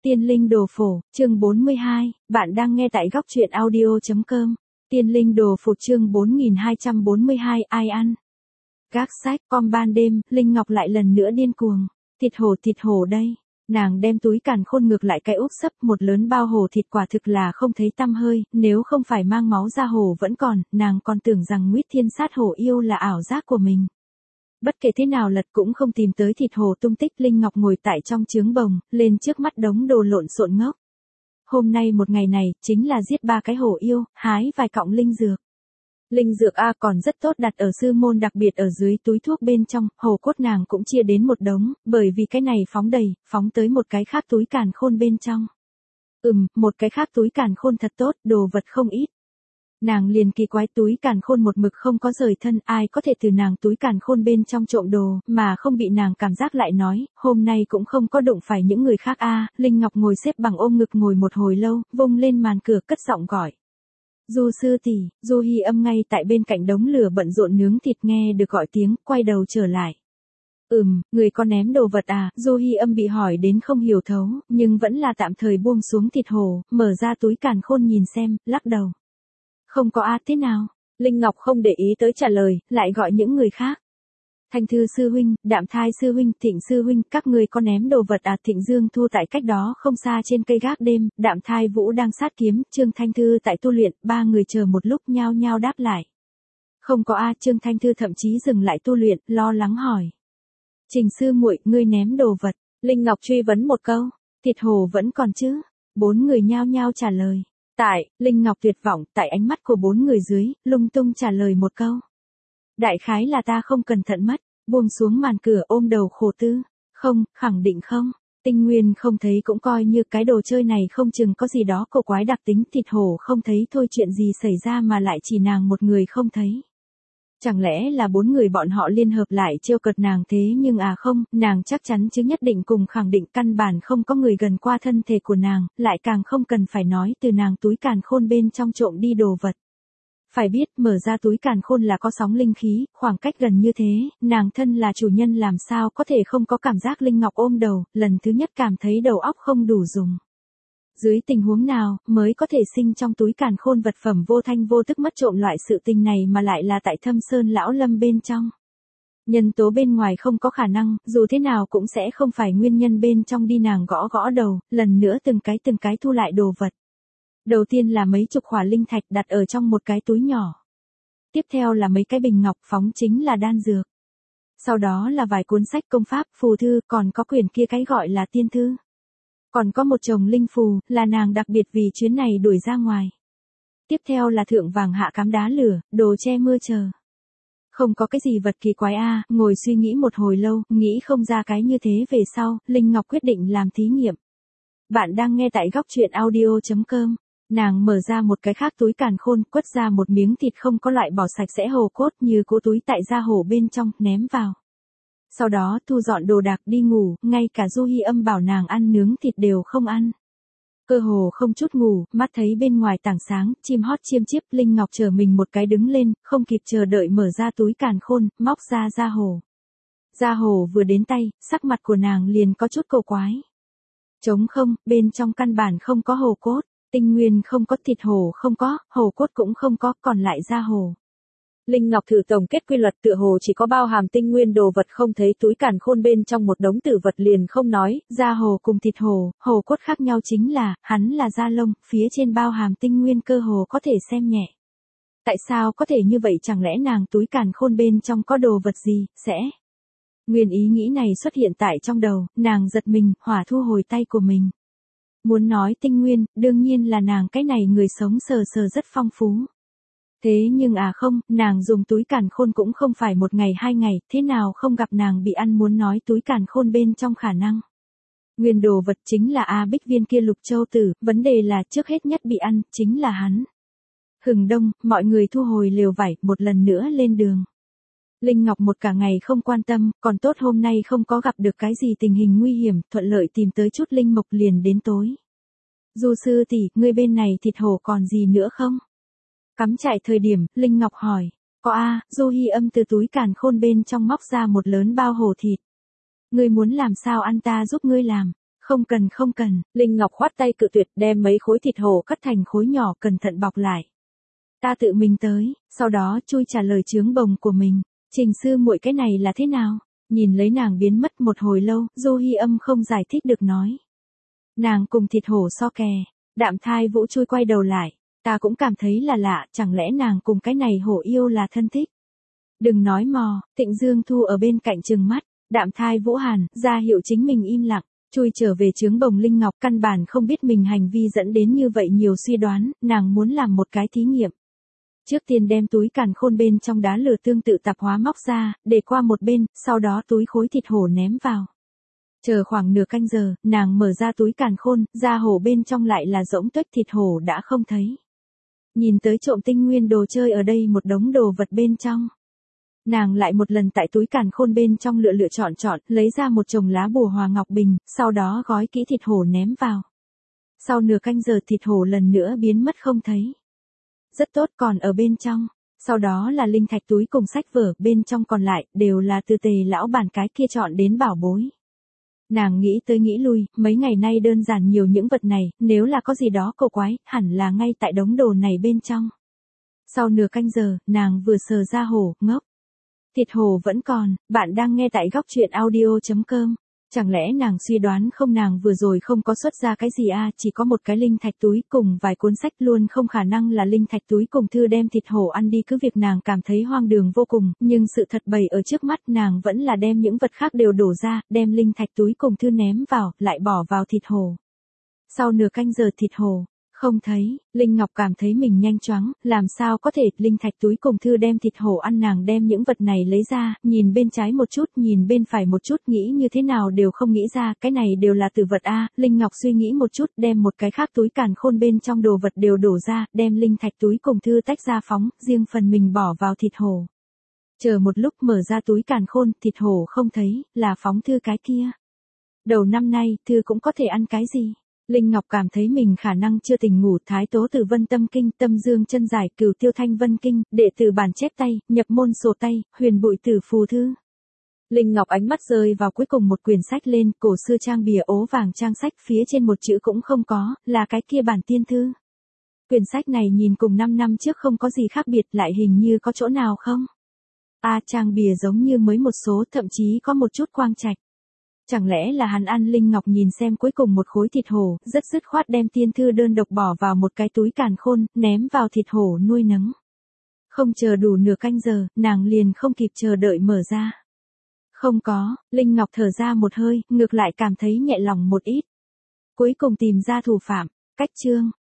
Tiên linh đồ phổ, chương 42, bạn đang nghe tại góc truyện audio.com. Tiên linh đồ phổ chương 4242, ai ăn? Gác sách, com ban đêm, Linh Ngọc lại lần nữa điên cuồng. Thịt hổ đây. Nàng đem túi càn khôn ngược lại cái úp sấp, một lớn bao hổ thịt quả thực là không thấy tăm hơi, nếu không phải mang máu ra hổ vẫn còn, nàng còn tưởng rằng Nguyết Thiên Sát hổ yêu là ảo giác của mình. Bất kể thế nào lật cũng không tìm tới thịt hổ tung tích. Linh Ngọc ngồi tại trong trướng bồng, lên trước mắt đống đồ lộn xộn ngốc. Hôm nay một ngày này, chính là giết 3 cái hổ yêu, hái vài cọng linh dược. Linh dược A còn rất tốt đặt ở sư môn, đặc biệt ở dưới túi thuốc bên trong, hổ cốt nàng cũng chia đến một đống, bởi vì cái này phóng đầy, phóng tới một cái khác túi càn khôn bên trong. Một cái khác túi càn khôn thật tốt, đồ vật không ít. Nàng liền kỳ quái, túi càn khôn một mực không có rời thân, ai có thể từ nàng túi càn khôn bên trong trộm đồ, mà không bị nàng cảm giác. Lại nói, hôm nay cũng không có đụng phải những người khác a. Linh Ngọc ngồi xếp bằng ôm ngực ngồi một hồi lâu, vung lên màn cửa cất giọng gọi. Du sư tỷ. Du Hi Âm ngay tại bên cạnh đống lửa bận rộn nướng thịt, nghe được gọi tiếng, quay đầu trở lại. Người có ném đồ vật à? Du Hi Âm bị hỏi đến không hiểu thấu, nhưng vẫn là tạm thời buông xuống thịt hổ, mở ra túi càn khôn nhìn xem, lắc đầu. Không có a. Thế nào? Linh Ngọc không để ý tới trả lời, lại gọi những người khác. Thanh Thư sư huynh, Đạm Thai sư huynh, Thịnh sư huynh, các ngươi có ném đồ vật à? Thịnh Dương Thu tại cách đó không xa trên cây gác đêm, Đạm Thai Vũ đang sát kiếm, Trương Thanh Thư tại tu luyện, 3 người chờ một lúc nhao nhao đáp lại. Không có a. Trương Thanh Thư thậm chí dừng lại tu luyện, lo lắng hỏi. Trình sư muội, ngươi ném đồ vật. Linh Ngọc truy vấn một câu. Thịt hổ vẫn còn chứ? 4 người nhao nhao trả lời. Tại. Linh Ngọc tuyệt vọng, tại ánh mắt của 4 người dưới, lung tung trả lời một câu. Đại khái là ta không cẩn thận mất. Buông xuống màn cửa, ôm đầu khổ tư. Không, khẳng định không. Tinh Nguyên không thấy cũng coi như cái đồ chơi này không chừng có gì đó cổ quái đặc tính. Thịt hổ không thấy thôi, chuyện gì xảy ra mà lại chỉ nàng một người không thấy. Chẳng lẽ là 4 người bọn họ liên hợp lại trêu cợt nàng? Thế nhưng không, nàng chắc chắn chứ, nhất định cùng khẳng định, căn bản không có người gần qua thân thể của nàng, lại càng không cần phải nói từ nàng túi càn khôn bên trong trộm đi đồ vật. Phải biết, mở ra túi càn khôn là có sóng linh khí, khoảng cách gần như thế, nàng thân là chủ nhân làm sao có thể không có cảm giác. Linh Ngọc ôm đầu, lần thứ nhất cảm thấy đầu óc không đủ dùng. Dưới tình huống nào mới có thể sinh trong túi càn khôn vật phẩm vô thanh vô tức mất trộm loại sự tình này, mà lại là tại Thâm Sơn Lão Lâm bên trong. Nhân tố bên ngoài không có khả năng, dù thế nào cũng sẽ không phải nguyên nhân bên trong đi. Nàng gõ gõ đầu, lần nữa từng cái thu lại đồ vật. Đầu tiên là mấy chục khỏa linh thạch đặt ở trong một cái túi nhỏ. Tiếp theo là mấy cái bình ngọc, phóng chính là đan dược. Sau đó là vài cuốn sách công pháp, phù thư, còn có quyển kia cái gọi là tiên thư. Còn có một chồng linh phù, là nàng đặc biệt vì chuyến này đuổi ra ngoài. Tiếp theo là thượng vàng hạ cám đá lửa, đồ che mưa chờ. Không có cái gì vật kỳ quái a. Ngồi suy nghĩ một hồi lâu, nghĩ không ra cái như thế về sau, Linh Ngọc quyết định làm thí nghiệm. Bạn đang nghe tại góc truyện audio.com. Nàng mở ra một cái khác túi càn khôn, quất ra một miếng thịt không có loại bỏ sạch sẽ hổ cốt như cỗ túi tại da hổ bên trong, ném vào. Sau đó thu dọn đồ đạc đi ngủ, ngay cả Du Hi Âm bảo nàng ăn nướng thịt đều không ăn. Cơ hồ không chút ngủ, mắt thấy bên ngoài tảng sáng, chim hót chiêm chiếp. Linh Ngọc chờ mình một cái đứng lên, không kịp chờ đợi mở ra túi càn khôn, móc ra da hổ. Da hổ vừa đến tay, sắc mặt của nàng liền có chút cổ quái. Trống không, bên trong căn bản không có hổ cốt, tinh nguyên không có, thịt hổ không có, hổ cốt cũng không có, còn lại da hổ. Linh Ngọc thử tổng kết quy luật, tựa hồ chỉ có bao hàm tinh nguyên đồ vật không thấy. Túi càn khôn bên trong một đống tử vật liền không nói, da hổ cùng thịt hổ, hổ cốt khác nhau chính là, hắn là da lông, phía trên bao hàm tinh nguyên, cơ hồ có thể xem nhẹ. Tại sao có thể như vậy? Chẳng lẽ nàng túi càn khôn bên trong có đồ vật gì, sẽ? Nguyên ý nghĩ này xuất hiện tại trong đầu, nàng giật mình, hỏa thu hồi tay của mình. Muốn nói tinh nguyên, đương nhiên là nàng cái này người sống sờ sờ rất phong phú. Thế nhưng không, nàng dùng túi càn khôn cũng không phải 1 ngày 2 ngày, thế nào không gặp nàng bị ăn? Muốn nói túi càn khôn bên trong khả năng nguyên đồ vật chính là Bích Viên kia Lục Châu Tử, vấn đề là trước hết nhất bị ăn, chính là hắn. Hừng đông, mọi người thu hồi lều vải, một lần nữa lên đường. Linh Ngọc một cả ngày không quan tâm, còn tốt hôm nay không có gặp được cái gì tình hình nguy hiểm, thuận lợi tìm tới chút linh mộc liền đến tối. Du sư tỷ, ngươi bên này thịt hổ còn gì nữa không? Cắm trại thời điểm, Linh Ngọc hỏi. Có Du Hi Âm từ túi càn khôn bên trong móc ra một lớn bao hổ thịt. Ngươi muốn làm sao ăn, ta giúp ngươi làm. Không cần, Linh Ngọc khoát tay cự tuyệt đem mấy khối thịt hổ cắt thành khối nhỏ cẩn thận bọc lại. Ta tự mình tới, sau đó chui trả lời chướng bồng của mình. Trình sư muội cái này là thế nào? Nhìn lấy nàng biến mất một hồi lâu, Du Hi Âm không giải thích được nói. Nàng cùng thịt hổ so kè, Đạm Thai Vũ chui quay đầu lại. Ta cũng cảm thấy là lạ, chẳng lẽ nàng cùng cái này hổ yêu là thân thích? Đừng nói mò, Tịnh Dương Thu ở bên cạnh trừng mắt. Đạm Thai Vũ hàn, ra hiệu chính mình im lặng. Chui trở về trướng bồng Linh Ngọc căn bản không biết mình hành vi dẫn đến như vậy nhiều suy đoán, nàng muốn làm một cái thí nghiệm. Trước tiên đem túi càn khôn bên trong đá lửa tương tự tạp hóa móc ra, để qua một bên, sau đó túi khối thịt hổ ném vào. Chờ khoảng nửa canh giờ, nàng mở ra túi càn khôn, ra hổ bên trong lại là rỗng tuếch thịt hổ đã không thấy. Nhìn tới trộm tinh nguyên đồ chơi ở đây một đống đồ vật bên trong. Nàng lại một lần tại túi càn khôn bên trong lựa chọn, lấy ra một chồng lá bùa hòa ngọc bình, sau đó gói kỹ thịt hổ ném vào. Sau nửa canh giờ thịt hổ lần nữa biến mất không thấy. Rất tốt, còn ở bên trong. Sau đó là linh thạch túi cùng sách vở, bên trong còn lại, đều là từ Tề lão bản cái kia chọn đến bảo bối. Nàng nghĩ tới nghĩ lui, mấy ngày nay đơn giản nhiều những vật này, nếu là có gì đó cổ quái, hẳn là ngay tại đống đồ này bên trong. Sau nửa canh giờ, nàng vừa sờ ra hổ, ngốc. Thịt hổ vẫn còn, bạn đang nghe tại góc truyện audio.com. Chẳng lẽ nàng suy đoán không, nàng vừa rồi không có xuất ra cái gì à, chỉ có một cái linh thạch túi cùng vài cuốn sách, luôn không khả năng là linh thạch túi cùng thư đem thịt hổ ăn đi. Cứ việc nàng cảm thấy hoang đường vô cùng, nhưng sự thật bày ở trước mắt, nàng vẫn là đem những vật khác đều đổ ra, đem linh thạch túi cùng thư ném vào, lại bỏ vào thịt hổ. Sau nửa canh giờ thịt hổ không thấy, Linh Ngọc cảm thấy mình nhanh choáng, làm sao có thể, linh thạch túi cùng thư đem thịt hổ ăn. Nàng đem những vật này lấy ra, nhìn bên trái một chút, nhìn bên phải một chút, nghĩ như thế nào đều không nghĩ ra, cái này đều là tử vật a. Linh Ngọc suy nghĩ một chút, đem một cái khác túi càn khôn bên trong đồ vật đều đổ ra, đem linh thạch túi cùng thư tách ra phóng, riêng phần mình bỏ vào thịt hổ. Chờ một lúc mở ra túi càn khôn, thịt hổ không thấy, là phóng thư cái kia. Đầu năm nay, thư cũng có thể ăn cái gì? Linh Ngọc cảm thấy mình khả năng chưa tỉnh ngủ. Thái Tố Tử Vân Tâm Kinh, Tâm Dương Chân Giải, Cửu Tiêu Thanh Vân Kinh, đệ tử bản chép tay, nhập môn sổ tay, huyền bụi tử phù thư. Linh Ngọc ánh mắt rơi vào cuối cùng một quyển sách lên, cổ xưa trang bìa ố vàng trang sách, phía trên một chữ cũng không có, là cái kia bản tiên thư. Quyển sách này nhìn cùng 5 năm trước không có gì khác biệt, lại hình như có chỗ nào không? Trang bìa giống như mới một số, thậm chí có một chút quang trạch. Chẳng lẽ là hắn ăn? Linh Ngọc nhìn xem cuối cùng một khối thịt hổ, rất dứt khoát đem tiên thư đơn độc bỏ vào một cái túi càn khôn, ném vào thịt hổ nuôi nấng. Không chờ đủ nửa canh giờ, nàng liền không kịp chờ đợi mở ra. Không có, Linh Ngọc thở ra một hơi, ngược lại cảm thấy nhẹ lòng một ít. Cuối cùng tìm ra thủ phạm, cách chương.